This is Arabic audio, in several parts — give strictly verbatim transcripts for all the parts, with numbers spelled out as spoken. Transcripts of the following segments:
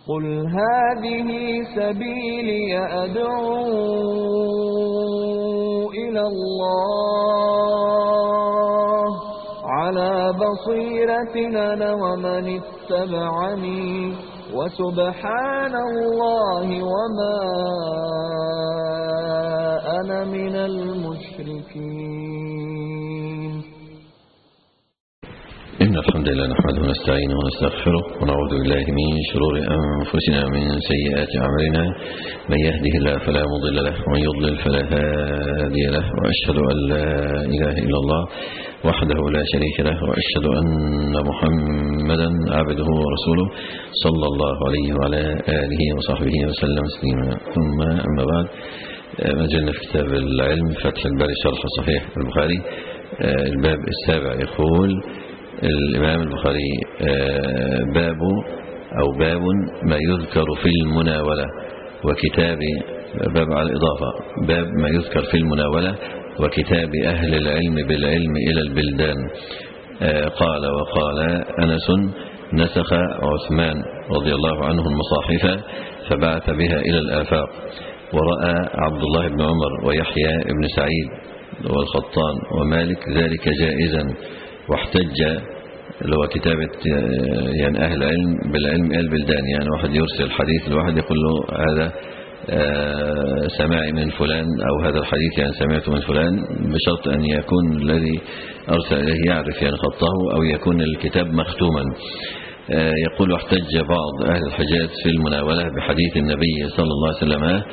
قل هذه سبيلي أدعو إلى الله على بصيرة أنا ومن اتبعني وسبحان الله وما أنا من المشركين. إن الحمد لله نحمده ونستعينه ونستغفره ونعوذ بالله من شرور أنفسنا ومن سيئات أعمالنا، من يهده الله فلا مضل له ومن يضلل فلا هادي له، وأشهد أن لا إله إلا الله وحده لا شريك له، وأشهد أن محمدا عبده ورسوله صلى الله عليه وعلى آله وصحبه وسلم تسليما. ثم أما بعد، ما زلنا في كتاب العلم فتح الباري شرح صحيح البخاري، الباب السابع. يقول الإمام البخاري: باب أو باب ما يذكر في المناولة وكتاب، باب على الإضافة، باب ما يذكر في المناولة وكتاب أهل العلم بالعلم إلى البلدان. قال وقال أنس: نسخ عثمان رضي الله عنه المصاحف فبعث بها إلى الآفاق، ورأى عبد الله بن عمر ويحيى بن سعيد والخطان ومالك ذلك جائزا، واحتج اللي هو كتابة يعني أهل العلم بالعلم إلى البلدان، يعني واحد يرسل حديث لواحد يقول له هذا سماعي من فلان، أو هذا الحديث يعني سمعته من فلان، بشرط أن يكون الذي أرسل إليه يعرف يعني خطه، أو يكون الكتاب مختوما. يقول: واحتج بعض أهل الحجاز في المناولة بحديث النبي صلى الله عليه وسلم،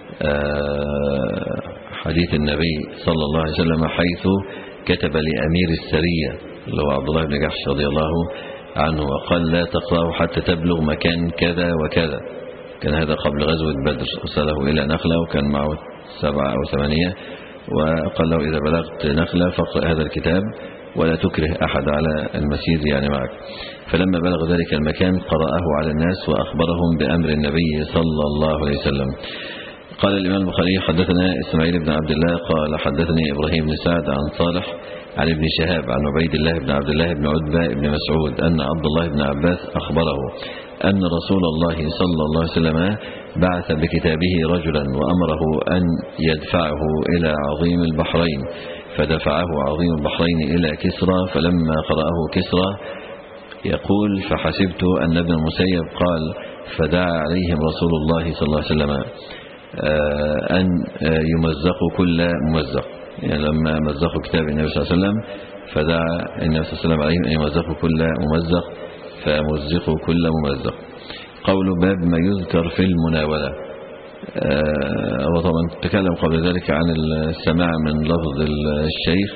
حديث النبي صلى الله عليه وسلم حيث كتب لأمير السرية اللي هو عبد الله بن جحش رضي الله عنه، وقال: لا تقرأه حتى تبلغ مكان كذا وكذا. كان هذا قبل غزوة بدر، أرسله إلى نخلة وكان معه سبعة أو ثمانية، وقال له: إذا بلغت نخلة فاقرأ هذا الكتاب ولا تكره أحد على المسير يعني معك. فلما بلغ ذلك المكان قرأه على الناس وأخبرهم بأمر النبي صلى الله عليه وسلم. قال الإمام البخاري: حدثنا إسماعيل بن عبد الله قال حدثني إبراهيم بن سعد عن صالح عن ابن شهاب عن عبيد الله بن عبد الله بن عتبة بن مسعود أن عبد الله بن عباس أخبره أن رسول الله صلى الله عليه وسلم بعث بكتابه رجلا وأمره أن يدفعه إلى عظيم البحرين، فدفعه عظيم البحرين إلى كسرى، فلما قرأه كسرى يقول: فحسبت أن ابن المسيب قال: فدعا عليهم رسول الله صلى الله عليه وسلم أن يمزقوا كل ممزق، يعني لما مزقوا كتاب النبي صلى الله عليه وسلم فدعا النبي صلى الله عليه وسلم عليهم أن يمزقوا كل ممزق فمزقوا كل ممزق. قول باب ما يذكر في المناولة. وطبعا تكلم قبل ذلك عن السماع من لفظ الشيخ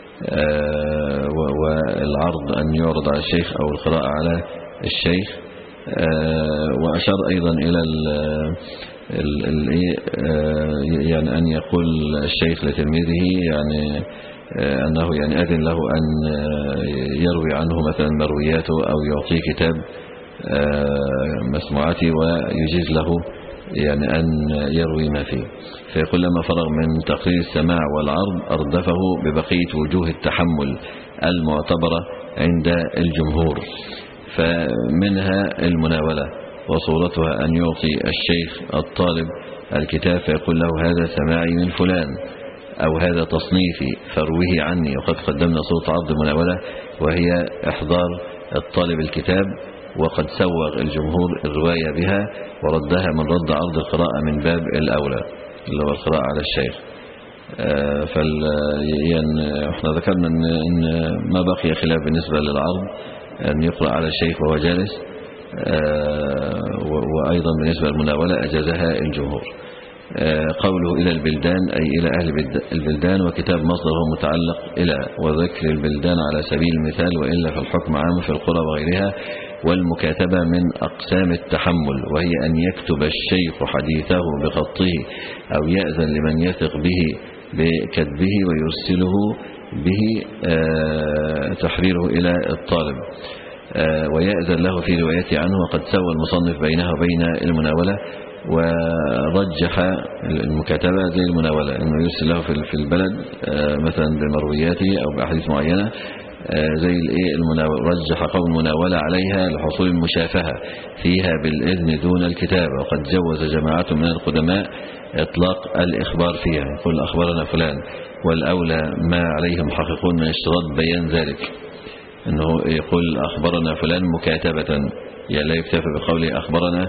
والعرض أن يعرض على الشيخ أو القراءة على الشيخ، وأشار أيضا إلى يعني أن يقول الشيخ لتلميذه يعني أنه يعني أذن له أن يروي عنه مثلا مروياته أو يعطيه كتاب مسموعاته ويجيز له يعني أن يروي ما فيه. فيقول: لما فرغ من تقرير السماع والعرض أردفه ببقية وجوه التحمل المعتبرة عند الجمهور، فمنها المناولة، وصورتها أن يعطي الشيخ الطالب الكتاب فيقول له: هذا سماعي من فلان، أو هذا تصنيفي فارويه عني. وقد قدمنا صورة عرض المناولة، وهي إحضار الطالب الكتاب، وقد سوغ الجمهور الرواية بها وردها من رد عرض القراءة من باب الأولى اللي هو القراءة على الشيخ. فال يعني احنا ذكرنا إن, إن ما بقي خلاف بالنسبة للعرض أن يقرأ على الشيخ وهو جالس، وأيضا بالنسبة للمناولة أجازها الجمهور. قوله إلى البلدان أي إلى أهل البلدان، وكتاب مصدره متعلق إلى، وذكر البلدان على سبيل المثال، وإلا فالحكم عام في القرى وغيرها. والمكاتبة من أقسام التحمل، وهي أن يكتب الشيخ حديثه بخطه أو يأذن لمن يثق به بكتبه ويرسله به تحريره إلى الطالب، ويأذن له في روايته عنه. وقد سوى المصنف بينها وبين المناولة، ورجح المكاتبة زي المناولة، أنه يرسل له في البلد مثلا بمروياته أو بأحاديث معينة، زي الايه المناولة، رجح قول المناولة عليها لحصول المشافهة فيها بالإذن دون الكتابة. وقد جوز جماعة من القدماء إطلاق الإخبار فيها، يقول أخبرنا فلان، والأولى ما عليهم محققون من اشتراط بيان ذلك، أنه يقول أخبرنا فلان مكاتبة، يعني لا يكتفى بقوله أخبرنا،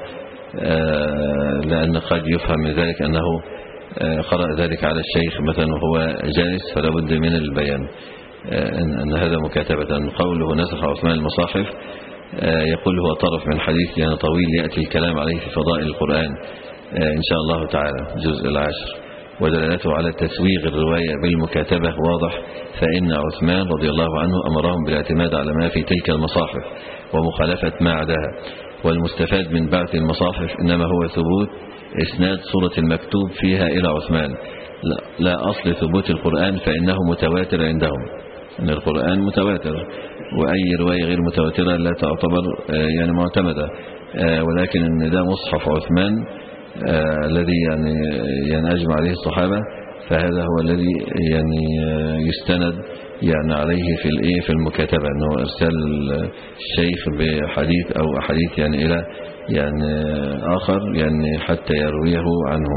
لأن قد يفهم من ذلك أنه قرأ ذلك على الشيخ مثلا وهو جالس، فلا بد من البيان أن هذا مكاتبة. قوله نسخ عثمان المصاحف، يقول هو طرف من حديث يعني طويل يأتي الكلام عليه في فضائل القرآن إن شاء الله تعالى الجزء العاشر، ودلالته على تسويغ الرواية بالمكاتبة واضح، فإن عثمان رضي الله عنه أمرهم بالاعتماد على ما في تلك المصاحف ومخالفة ما عداها. والمستفاد من بعث المصاحف إنما هو ثبوت إسناد صورة المكتوب فيها إلى عثمان، لا, لا أصل ثبوت القرآن فإنه متواتر عندهم، أن القرآن متواتر، وأي رواية غير متواترة لا تعتبر يعني معتمدة، ولكن أن ده مصحف عثمان الذي يعني يعني أجمع عليه الصحابة، فهذا هو الذي يعني يستند يعني عليه في الايه في المكاتبة، انه ارسال الشيخ بحديث او احاديث يعني الى يعني اخر يعني حتى يرويه عنه.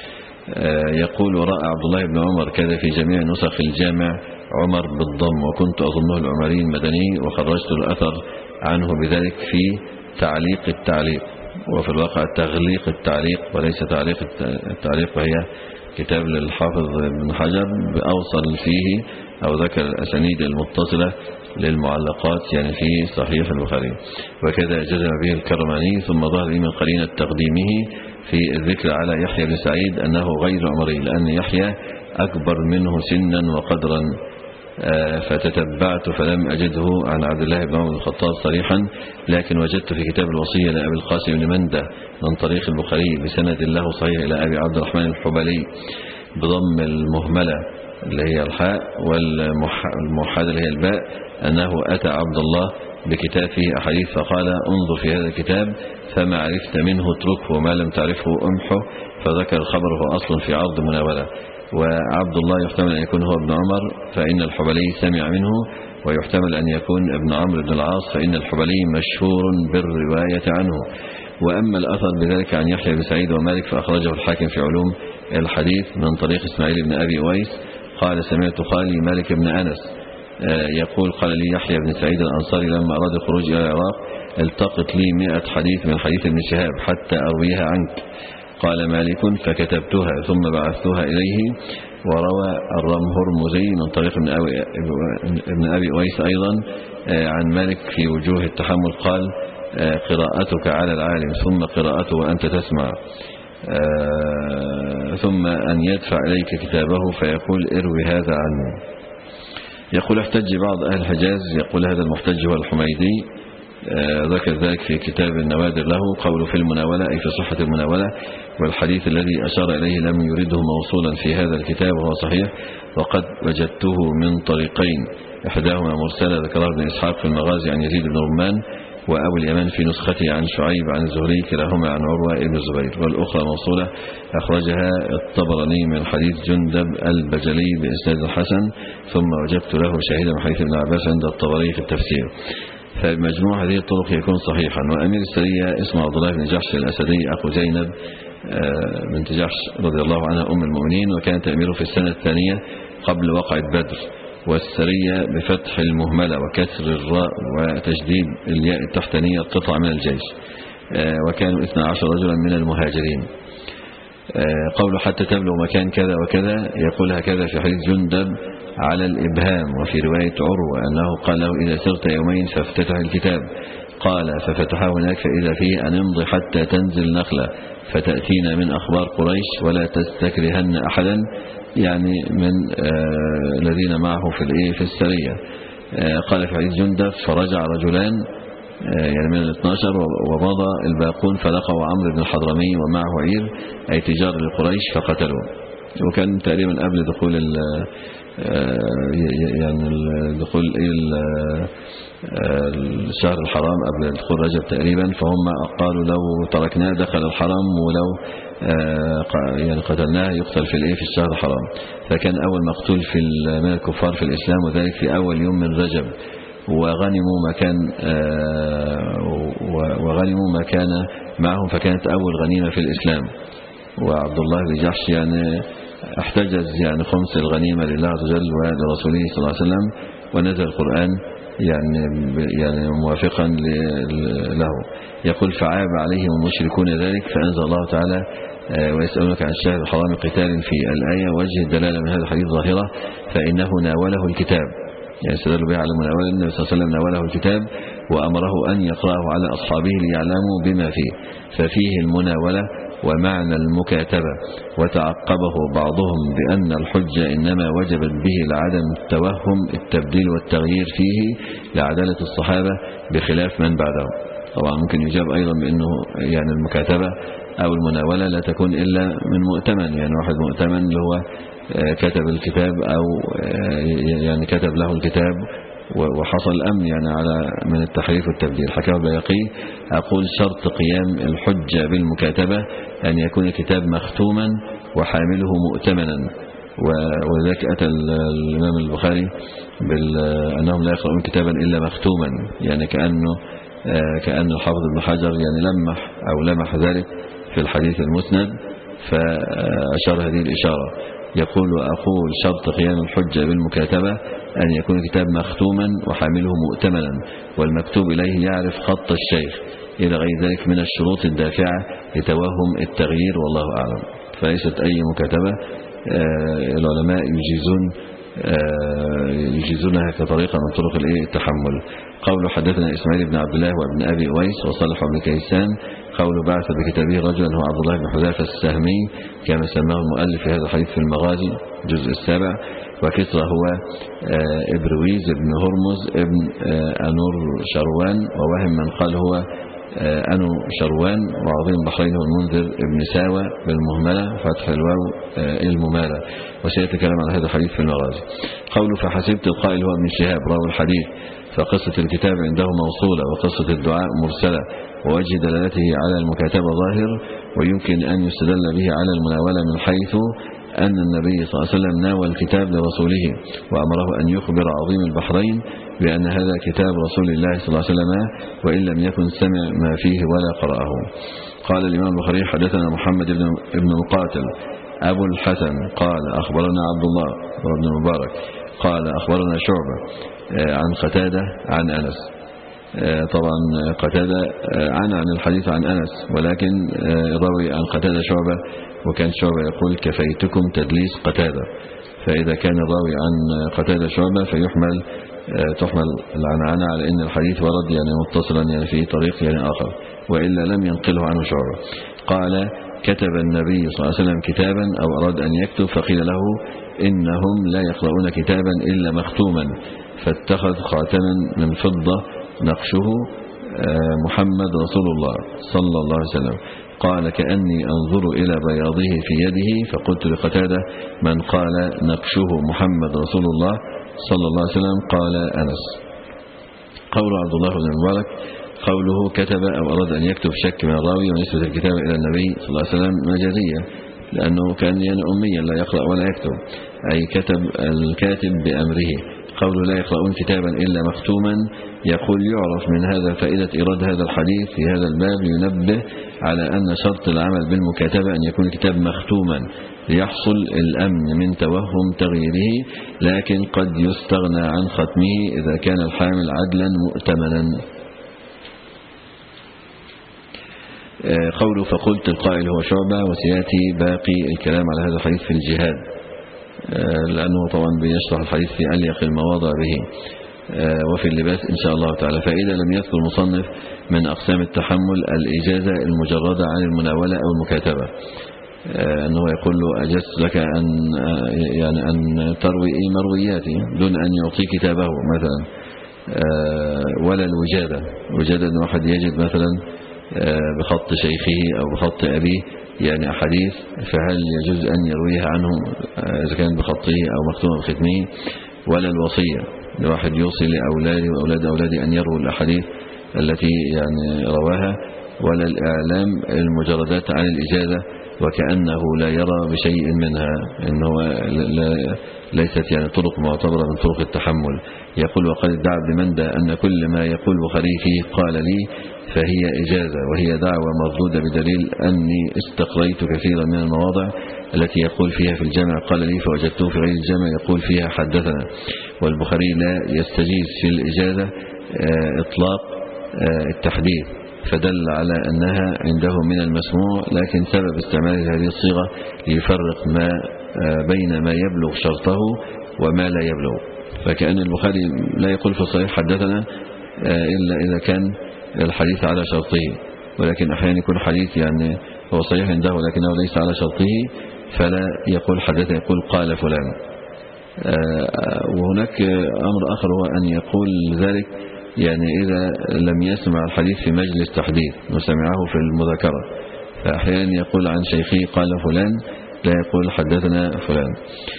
يقول ورأى عبد الله بن عمر كذا في جميع نسخ الجامع عمر بالضم، وكنت اظنه العمري المدني، وخرجت الاثر عنه بذلك في تعليق التعليق، وفي الواقع تغليق التعليق وليس تعليق التعليق، وهي كتاب للحافظ ابن حجر أوصل فيه أو ذكر الأسانيد المتصلة للمعلقات يعني في صحيح البخاري، وكذا جزم به الكرماني. ثم ظهر لي من قرينة تقديمه في الذكر على يحيى بن سعيد أنه غير عمري، لأن يحيى أكبر منه سنا وقدرا، فتتبعت فلم أجده عن عبد الله بن عمر بن الخطاب صريحا، لكن وجدت في كتاب الوصية لأبي القاسم بن مندة من طريق البخاري بسند له صحيح إلى أبي عبد الرحمن الحبلي بضم المهملة اللي هي الحاء والموحدة اللي هي الباء، أنه أتى عبد الله بكتاب فيه أحاديث فقال انظر في هذا الكتاب فما عرفت منه اتركه وما لم تعرفه أمحه، فذكر الخبر هو أصل في عرض مناولة. وعبد الله يحتمل أن يكون هو ابن عمر فإن الحبلي سمع منه، ويحتمل أن يكون ابن عمرو بن العاص فإن الحبلي مشهور بالرواية عنه. وأما الأثر بذلك عن يحيى بن سعيد ومالك فأخرجه الحاكم في علوم الحديث من طريق إسماعيل بن أبي أويس قال سمعت خالي مالك بن أنس يقول قال لي يحيى بن سعيد الأنصاري لما أراد الخروج إلى العراق التقط لي مئة حديث من حديث ابن شهاب حتى أرويها عنك. قال مالك فكتبتها ثم بعثتها إليه. وروى الرمهرمزي من طريق ابن أبي, ابن أبي أويس أيضا عن مالك في وجوه التحمل قال قراءتك على العالم ثم قراءته وأنت تسمع، ثم أن يدفع إليك كتابه فيقول اروي هذا عنه. يقول احتج بعض أهل الحجاز، يقول هذا المحتج هو الحميدي، ذكر ذلك في كتاب النوادر له، قوله في المناولة أي في صحة المناولة، والحديث الذي أشار إليه لم يرده موصولا في هذا الكتاب وهو صحيح، وقد وجدته من طريقين إحداهما مرسلة ذكرها ابن إسحاق في المغازي عن يزيد بن رمان وأبو اليمن في نسخته عن شعيب عن الزهري كلاهما عن عروة بن الزبير، والأخرى موصولة أخرجها الطبراني من حديث جندب البجلي بإسناد حسن، ثم وجدت له شاهدا من حديث ابن عباس عند الطبري في التفسير. فبمجموع هذه الطرق يكون صحيحا. وأمير السرية اسمه عبد الله بن جحش الأسدي أخو زينب بنت جحش رضي الله عنها أم المؤمنين، وكان تأميره في السنة الثانية قبل وقعة بدر. والسرية بفتح المهملة وكسر الراء وتشديد الياء التحتانية قطع من الجيش، وكانوا اثنا عشر رجلا من المهاجرين. قوله حتى تبلغ مكان كذا وكذا يقول هكذا في حديث جندب على الإبهام. وفي رواية عروة أنه قال له إذا سرت يومين فافتتح الكتاب، قال ففتحه هناك فإذا فيه أن امضي حتى تنزل نخلة فتأتينا من أخبار قريش ولا تستكرهن أحدا، يعني من آه الذين معه في الإيه في السرية. آه قال في حديث جندب فرجع رجلان آه يعني من الاثنى عشر ومضى الباقون فلقوا عمرو بن الحضرمي ومعه عير أي تجار لقريش فقتلوه. وكان تقريبا قبل دخول ال يعني دخول الشهر الحرام قبل دخول رجب تقريبا، فهم قالوا لو تركناه دخل الحرام ولو يعني قتلناه يقتل في الايه في الشهر الحرام. فكان أول مقتول في من الكفار في الإسلام، وذلك في أول يوم من رجب، وغنموا ما كان وغنموا ما كان معهم، فكانت أول غنيمة في الإسلام. وعبد الله بن جحش يعني احتجز يعني خمس الغنيمة لله عز وجل ولرسوله صلى الله عليه وسلم، ونزل القرآن يعني يعني موافقا له. يقول فعاب عليهم المشركون ذلك، فأنزل الله تعالى ويسألونك عن الشهر الحرام قتال في الآية. وجه الدلالة من هذا الحديث ظاهرة، فإنه ناوله الكتاب، يعني استدل بها على مناولة النبي صلى الله عليه وسلم ناوله الكتاب وأمره أن يقرأه على أصحابه ليعلموا بما فيه، ففيه المناولة ومعنى المكاتبة. وتعقبه بعضهم بأن الحجة إنما وجبت به لعدم التوهم التبديل والتغيير فيه لعدالة الصحابة بخلاف من بعدهم. طبعا ممكن يجاب أيضا بأنه يعني المكاتبة أو المناولة لا تكون إلا من مؤتمن، يعني واحد مؤتمن اللي هو كتب الكتاب أو يعني كتب له الكتاب وحصل أمن يعني على من التحريف والتبديل. حكاه البيهقي أقول شرط قيام الحجة بالمكاتبة أن يكون الكتاب مختوما وحامله مؤتمنا. وذلك أتى الإمام البخاري بأنهم لا يقرؤون كتابا إلا مختوما، يعني كأنه كأن الحافظ ابن حجر يعني لمح أو لمح ذلك في الحديث المسند، فأشار هذه الإشارة. يقول وأقول شرط قيام الحجة بالمكاتبة أن يكون الكتاب مختوما وحامله مؤتمنا، والمكتوب إليه يعرف خط الشيخ، إلى غير ذلك من الشروط الدافعة لتوهم التغيير، والله أعلم. فليست أي مكاتبة. العلماء يجيزون يجيزونها كطريقة من طرق التحمل. قول حدثنا إسماعيل بن عبد الله وابن أبي أويس وصالح بن كيسان. قول بعث بكتابه رجلا هو عبد الله بن حذافة السهمي كما سماه المؤلف في هذا الحديث في المغازي الجزء السابع. وكسرى هو إبرويز بن هرمز ابن أنور شروان، ووهم من قال هو أنو شروان. وعظيم البحرين هو المنذر ابن ساوى بالمهملة فتح الواو الممالة. وسيأتي كلام على هذا الحديث في المغازي. قوله فحسبت القائل هو ابن شهاب راوي الحديث، فقصة الكتاب عنده موصولة وقصة الدعاء مرسلة، ووجه دلالته على المكاتبة ظاهر، ويمكن أن يستدل به على المناولة من حيث أن النبي صلى الله عليه وسلم ناول الكتاب لرسوله وأمره أن يخبر عظيم البحرين بأن هذا كتاب رسول الله صلى الله عليه وسلم، وإن لم يكن سمع ما فيه ولا قرأه. قال الإمام البخاري حدثنا محمد بن مقاتل أبو الحسن قال أخبرنا عبد الله بن المبارك قال أخبرنا شعبة عن قتادة عن أنس. طبعا قتادة عن عن الحديث عن أنس، ولكن روي عن قتادة شعبة، وكان شعبة يقول كفيتكم تدليس قتادة. فإذا كان الراوي عن قتادة شعبة فيحمل تحمل العنعنة على أن الحديث ورد يعني متصلا يعني في طريق يعني آخر، وإلا لم ينقله عنه شعبة. قال كتب النبي صلى الله عليه وسلم كتابا أو أراد أن يكتب، فقيل له إنهم لا يقرؤون كتابا إلا مختوما، فاتخذ خاتما من فضة نقشه محمد رسول الله صلى الله عليه وسلم. قال كأني أنظر إلى بياضه في يده، فقلت لقتادة من قال نقشه محمد رسول الله صلى الله عليه وسلم؟ قال أنس. قول عبد الله بن المبارك قوله كتب أو أراد أن يكتب شك من الراوي، ونسبة الكتاب إلى النبي صلى الله عليه وسلم مجازية، لأنه كان يعني أميا لا يقرأ ولا يكتب، أي كتب الكاتب بأمره. قوله لا يقرؤون كتابا إلا مختوما، يقول يعرف من هذا فائدة إيراد هذا الحديث في هذا الباب ينبه على أن شرط العمل بالمكاتبة أن يكون الكتاب مختوما ليحصل الأمن من توهم تغييره، لكن قد يستغنى عن ختمه إذا كان الحامل عدلا مؤتمنا. قوله فقلت القائل هو شعبة، وسيأتي باقي الكلام على هذا الحديث في الجهاد، لأنه طبعا بيشرح الحديث في أليق المواضع به، وفي اللباس إن شاء الله تعالى. فإذا لم يذكر المصنف من أقسام التحمل الإجازة المجردة عن المناولة أو المكاتبة، أنه يقول له أجزت لك أن يعني أن تروي مروياتي دون أن يعطي كتابه مثلا، ولا الوجادة. وجادة أن واحد يجد مثلا بخط شيخه أو بخط أبيه يعني أحاديث، فهل يجوز أن يرويها عنه إذا كان بخطه أو مختومة بختمه؟ ولا الوصية، الواحد يوصي لأولاده وأولاد أولاده أن يروا الأحاديث التي يعني رواها، ولا الإعلام المجردات عن الإجازة وكأنه لا يرى بشيء منها، إنه لا ليست يعني طرق معتبرة من طرق التحمل. يقول وقد ادعى ابن مندى أن كل ما يقول البخاري فيه قال لي فهي إجازة، وهي دعوة مردودة بدليل أني استقريت كثيرا من المواضع التي يقول فيها في الجامع قال لي فوجدته في غير الجامع يقول فيها حدثنا. والبخاري لا يستجيز في الإجازة إطلاق التحديث، فدل على أنها عنده من المسموع، لكن سبب استعمال هذه الصيغة ليفرق ما بين ما يبلغ شرطه وما لا يبلغ. فكأن البخاري لا يقول في الصحيح حدثنا إلا إذا كان الحديث على شرطه، ولكن أحيانا يكون حديث يعني هو صحيح عنده لكنه ليس على شرطه فلا يقول حدثنا، يقول قال فلان. وهناك أمر آخر هو أن يقول ذلك يعني إذا لم يسمع الحديث في مجلس تحديث وسمعه في المذاكرة، فأحيانا يقول عن شيخه قال فلان لا يقول حدثنا فلان.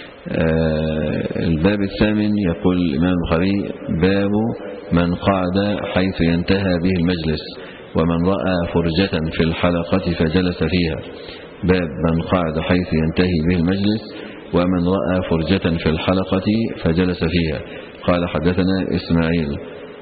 الباب الثامن يقول الإمام البخاري باب من قعد حيث ينتهى به المجلس ومن رأى فرجة في الحلقة فجلس فيها. باب من قعد حيث ينتهي به المجلس ومن رأى فرجة في الحلقة فجلس فيها. قال حدثنا إسماعيل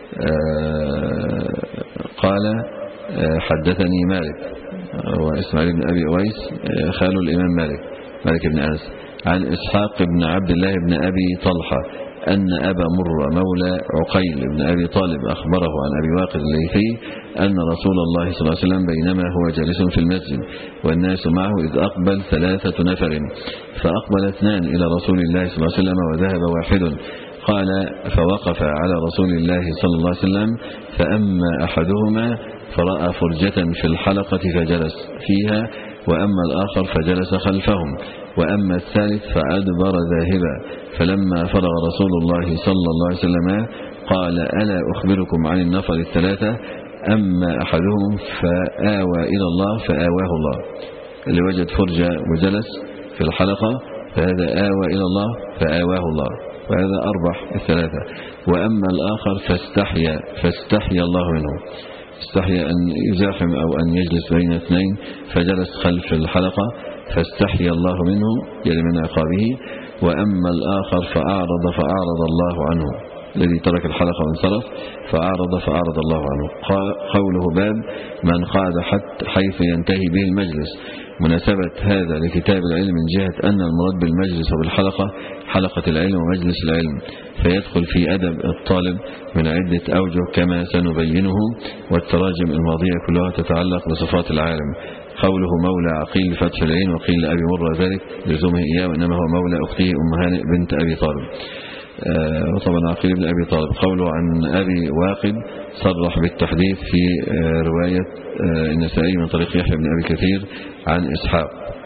قال حدثني مالك، وإسماعيل بن أبي أويس خال الإمام مالك مالك بن أنس، عن إسحاق بن عبد الله بن أبي طلحة أن أبا مر مولى عقيل بن أبي طالب أخبره عن أبي واقد الليثي أن رسول الله صلى الله عليه وسلم بينما هو جالس في المسجد والناس معه إذ أقبل ثلاثة نفر، فأقبل اثنان إلى رسول الله صلى الله عليه وسلم وذهب واحد. قال فوقف على رسول الله صلى الله عليه وسلم فأما أحدهما فرأى فرجة في الحلقة فجلس فيها، وأما الآخر فجلس خلفهم، وأما الثالث فأدبر ذاهبا. فلما فرغ رسول الله صلى الله عليه وسلم قال ألا أخبركم عن النفر الثلاثة؟ أما أحدهم فآوى إلى الله فآواه الله، اللي وجد فرجة وجلس في الحلقة فهذا آوى إلى الله فآواه الله، وهذا أربح الثلاثة. وأما الآخر فاستحيا فاستحيا الله منه، استحيا أن يزاحم أو أن يجلس بين اثنين فجلس خلف الحلقة فاستحيا الله منه يعني من عقابه. وأما الآخر فأعرض فأعرض الله عنه، الذي ترك الحلقة وانصرف فأعرض فأعرض الله عنه. قوله باب من قعد حتى حيث ينتهي به المجلس، مناسبة هذا لكتاب العلم من جهة أن المراد بالمجلس وبالحلقة حلقة العلم ومجلس العلم، فيدخل في أدب الطالب من عدة أوجه كما سنبينه، والتراجم الماضية كلها تتعلق بصفات العالم. قوله مولى عقيل فتح العين، وقيل لأبي مرة ذلك لزومه إياه، وإنما هو مولى أخته أم هانئ بنت أبي طالب، وطبعا عقيل بن أبي طالب. قوله عن أبي واقد صرح بالتحديث في رواية النسائي من طريق يحيى بن أبي كثير عن إسحاق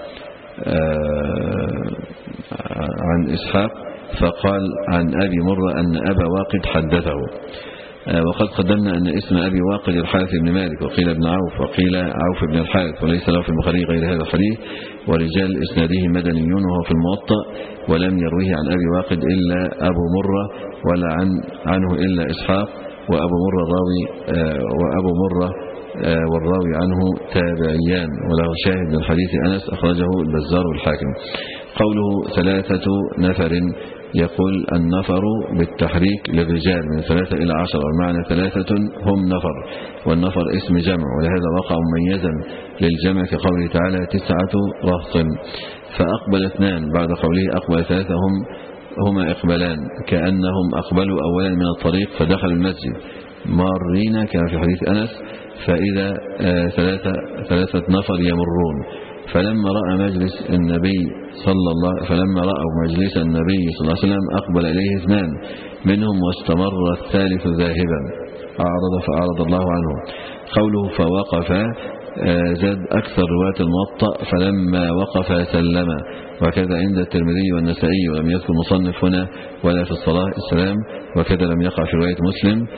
عن إسحاق فقال عن أبي مرة أن أبا واقد حدثه. وقد قدمنا أن اسم أبي واقد الحارث بن مالك، وقيل ابن عوف، وقيل عوف بن الحارث، وليس له في البخاري غير هذا الحديث، ورجال إسناده مدنيون وهو في الموطأ، ولم يرويه عن أبي واقد إلا أبو مرة، ولا عن عنه إلا إسحاق، وأبو مرة الراوي وأبو مرة والراوي عنه تابعيان، وله شاهد من حديث أنس أخرجه البزار والحاكم. قوله ثلاثة نفر، يقول النفر بالتحريك للرجال من ثلاثة إلى عشر، والمعنى ثلاثة هم نفر، والنفر اسم جمع، ولهذا وقع مميزا للجمع كقوله تعالى تسعة رهط. فأقبل اثنان بعد قوله أقبل ثلاثة هم هما إقبالان، كأنهم أقبلوا أولا من الطريق فدخلوا المسجد مارين كما في حديث أنس، فإذا ثلاثة, ثلاثة نفر يمرون. فلما رأى مجلس النبي صلى الله فلما رأوا مجلس النبي صلى الله عليه وسلم أقبل إليه اثنان منهم واستمر الثالث ذاهبا، أعرض فأعرض الله عنه. قوله فوقف زاد أكثر رواة الموطأ فلما وقف سلم، وكذا عند الترمذي والنسائي، ولم يذكر مصنف هنا ولا في الصلاة السلام، وكذا لم يقع في رواية مسلم.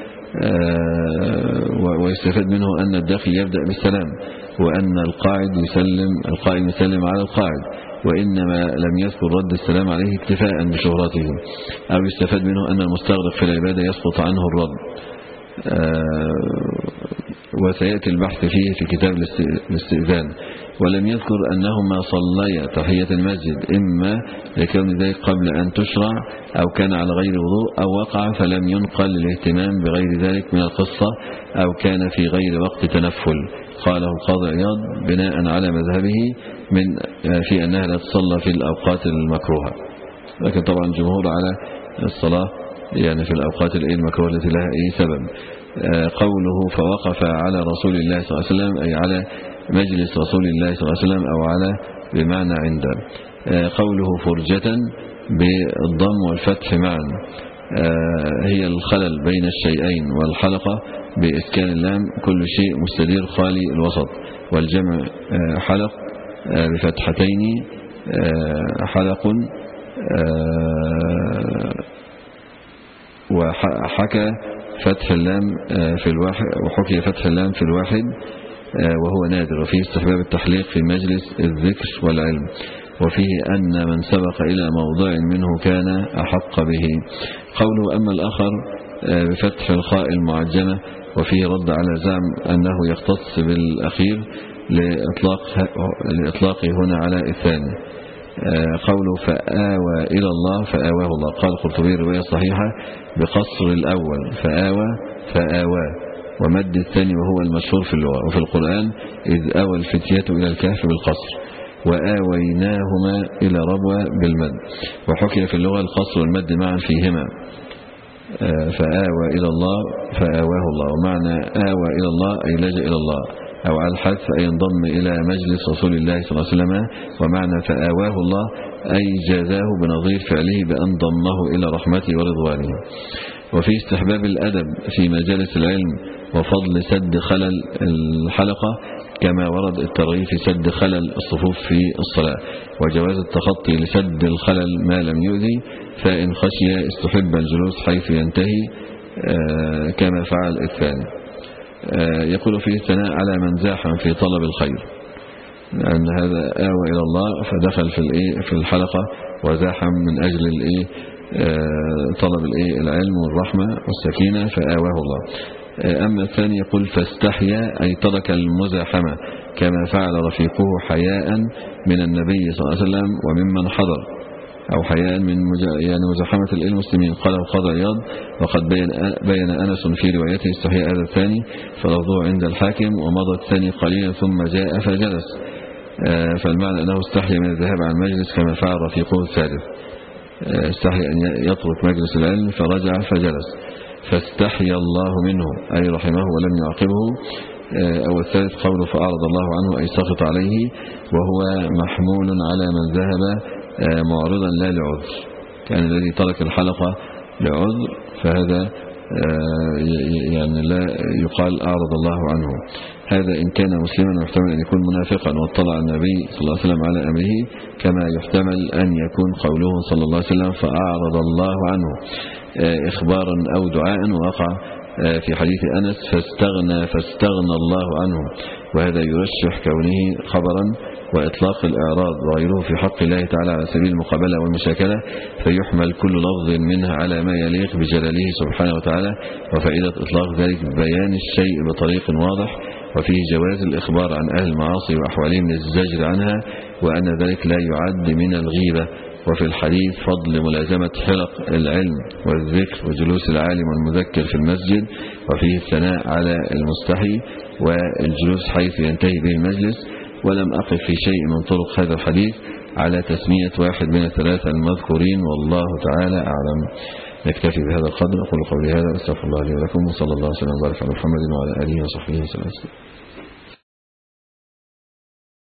ويستفاد منه أن الداخل يبدأ بالسلام، وأن القاعد يسلم القائم يسلم على القاعد، وإنما لم يذكر رد السلام عليه اكتفاء بشهرته. أو يستفاد منه أن المستغرق في العبادة يسقط عنه الرد. وسيأتي البحث فيه في كتاب الاستئذان. ولم يذكر أنهما صليا تحية المسجد إما لكون ذلك قبل أن تشرع أو كان على غير وضوء أو وقع فلم ينقل الاهتمام بغير ذلك من القصة أو كان في غير وقت تنفل. قاله القاضي عياض بناء على مذهبه من في أنها لا تصلى في الأوقات المكروهة، لكن طبعا الجمهور على الصلاة يعني في الأوقات المكروهة التي لها أي سبب. قوله فوقف على رسول الله صلى الله عليه وسلم أي على مجلس رسول الله صلى الله عليه وسلم أو على بمعنى عند. قوله فرجة بالضم والفتح معا هي الخلل بين الشيئين، والحلقة بإسكان اللام كل شيء مستدير خالي الوسط، والجمع حلق بفتحتين حلق. وحكى فتح اللام في الواحد وحكي فتح اللام في الواحد وهو نادر، وفيه استحباب التحليق في مجلس الذكر والعلم، وفيه أن من سبق إلى موضع منه كان أحق به. قوله أما الآخر بفتح الخاء المعجمة وفيه رد على زعم أنه يختص بالأخير لإطلاق لإطلاقه هنا على الثاني. قوله فآوى إلى الله فآواه الله، قال القرطبي رواية صحيحة بقصر الأول فآوى فآوى ومد الثاني وهو المشهور في اللغة. وفي القرآن إذ آوى الفتية إلى الكهف بالقصر وآويناهما إلى ربوة بالمد. وحكي في اللغة القصر والمد معا فيهما. فآوى إلى الله فآواه الله، ومعنى آوى إلى الله أي لجأ إلى الله، أو على الحذف أي انضم إلى مجلس رسول الله صلى الله عليه وسلم. ومعنى فآواه الله أي جازاه بنظير فعله بأن ضمه إلى رحمته ورضوانه. وفي استحباب الأدب في مجالس العلم وفضل سد خلل الحلقة كما ورد الترغيب في سد خلل الصفوف في الصلاة، وجواز التخطي لسد الخلل ما لم يؤذي، فإن خشي استحب الجلوس حيث ينتهي كما فعل الثاني. يقول فيه الثناء على من زاحم في طلب الخير، لأن هذا آوى إلى الله فدخل في في الحلقة وزاحم من أجل الإيه طلب الإيه العلم والرحمة والسكينة فآواه الله. أما الثاني يقول فاستحيا أي ترك المزاحمة كما فعل رفيقه حياء من النبي صلى الله عليه وسلم وممن حضر، أو حياء من يعني مزاحمة المسلمين. قال القاضي عياض وقد بين, بين أنس في روايته استحياء هذا الثاني فلفظه عند الحاكم ومضى الثاني قليلا ثم جاء فجلس، فالمعنى أنه استحيا من الذهاب عن المجلس كما فعل رفيقه الثالث، استحيا أن يترك مجلس العلم فرجع فجلس. فاستحيا الله منه أي رحمه ولم يعاقبه. أو الثالث قوله فأعرض الله عنه أي سخط عليه، وهو محمول على من ذهب معرضا لا لعذر، كان الذي ترك الحلقة لعذر فهذا يعني لا يقال أعرض الله عنه. هذا إن كان مسلما يحتمل أن يكون منافقا واطلع النبي صلى الله عليه وسلم على أمره، كما يحتمل أن يكون قوله صلى الله عليه وسلم فأعرض الله عنه إخبارا أو دعاء وقع في حديث أنس فاستغنى فاستغنى الله عنه، وهذا يرشح كونه خبرا وإطلاق الإعراض وغيره في حق الله تعالى على سبيل المقابلة والمشاكلة، فيحمل كل لفظ منها على ما يليق بجلاله سبحانه وتعالى. وفائدة إطلاق ذلك بيان الشيء بطريق واضح، وفيه جواز الإخبار عن أهل المعاصي وأحوالهم للزجر عنها، وأن ذلك لا يعد من الغيبة. وفي الحديث فضل ملازمة حلق العلم والذكر وجلوس العالم والمذكر في المسجد، وفيه الثناء على المستحي والجلوس حيث ينتهي به المجلس. ولم أقف في شيء من طرق هذا الحديث على تسمية واحد من الثلاثة المذكورين، والله تعالى أعلم. نكتفي بهذا القدر. أقول قولي هذا واستغفر الله لي ولكم، وصلى الله وسلم وبارك على محمد وعلى آله وصحبه وسلم.